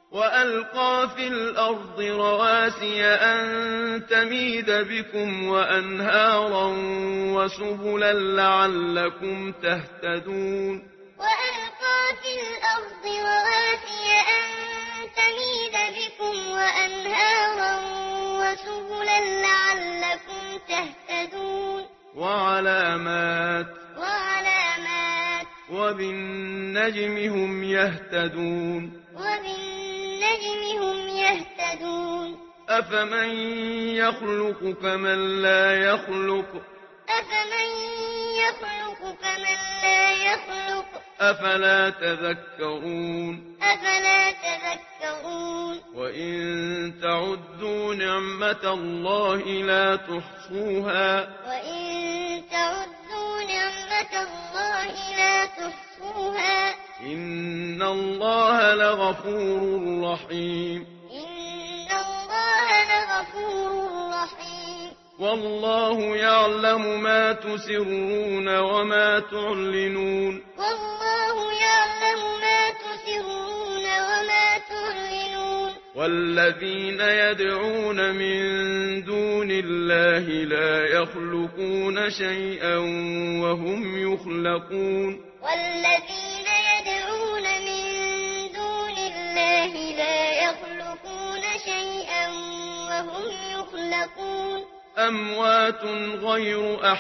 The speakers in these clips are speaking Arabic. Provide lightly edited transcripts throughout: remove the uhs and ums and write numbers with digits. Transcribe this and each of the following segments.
وألقى في الأرض رواسي أن تميد بكم وأنهارا وسبلا لعلكم تهتدون وألقى في الأرض رواسي أن تميد بكم وأنهارا وسبلا لعلكم تهتدون وعلامات وعلامات وبالنجم هم يهتدون وبالنجم هم يهتدون أفمن يخلق كمن لا يخلق أفمن يخلق كمن لا يخلق أفلا تذكرون أفلا تذكرون وإن تعدوا نعمة الله لا تحصوها وإن تعدوا نعمة الله لا تحصوها إن الله لغفور رحيم إن الله لغفور رحيم والله يعلم ما تسرون وما تعلنون والله يعلم ما تسرون وما تعلنون والذين يدعون من دون الله لا يخلقون شيئا وهم يخلقون والذين يدعون من دون الله لا يخلقون شيئا وهم يخلقون أموات غير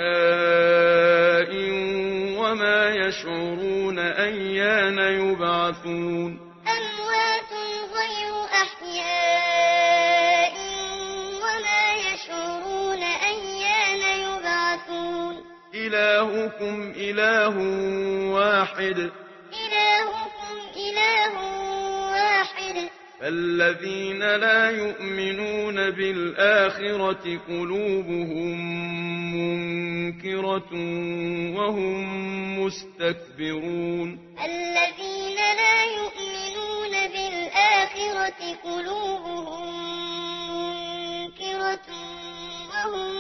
أحياء وما يشعرون أيان يبعثون أموات غير أحياء وما يشعرون أيان يبعثون إلهكم إله واحد إلهكم إله واحد فالذين لا يؤمنون بالآخرة قلوبهم منكرة وهم مستكبرون الذين لا يؤمنون بالآخرة قلوبهم منكرة وهم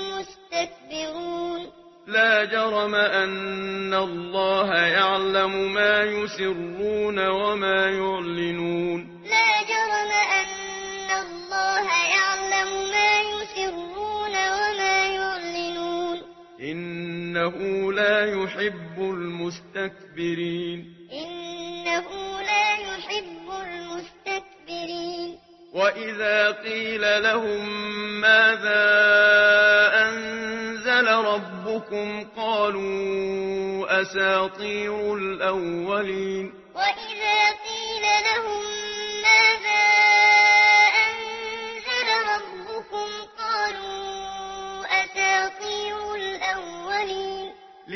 مستكبرون لا جرم أن الله يعلم ما يسرون وما يعلنون لا جرم أن الله يعلم ما يسرون وما يعلنون إنه لا يحب المستكبرين إنه لا يحب المستكبرين وإذا قيل لهم ماذا أنزل ربكم قالوا أساطير الأولين وإذا قيل لهم ماذا أنزل ربكم قالوا أساطير الأولين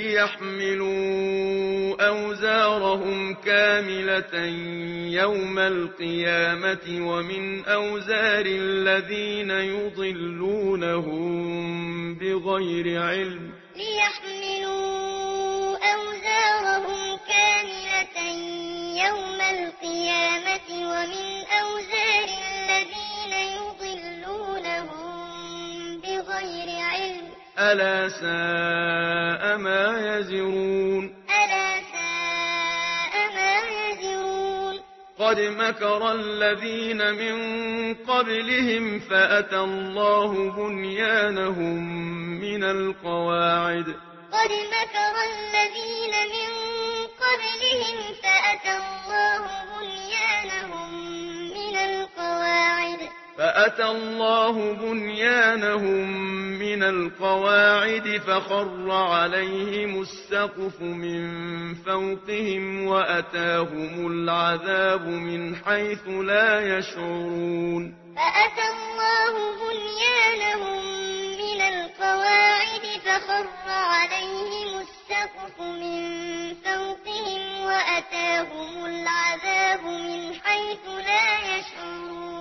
ليحملوا أوزارهم كاملة يوم القيامة ومن أوزار الذين يضلونهم بغير علم ليحملوا أوزارهم كاملة يوم القيامة ومن أوزار الذين يضلونهم بغير علم ألا ساء ما يزرون ألا ساء ما يزرون قد مكر الذين من قبلهم فأتى الله بنيانهم من القواعد قد مكر الذين من قبلهم فأتى الله بنيانهم من القواعد فخر عليهم السقف من فوقهم وأتاهم العذاب من حيث لا يشعرون فأتى الله بنيانهم من القواعد فخر عليهم السقف من فوقهم وأتاهم العذاب من حيث لا يشعرون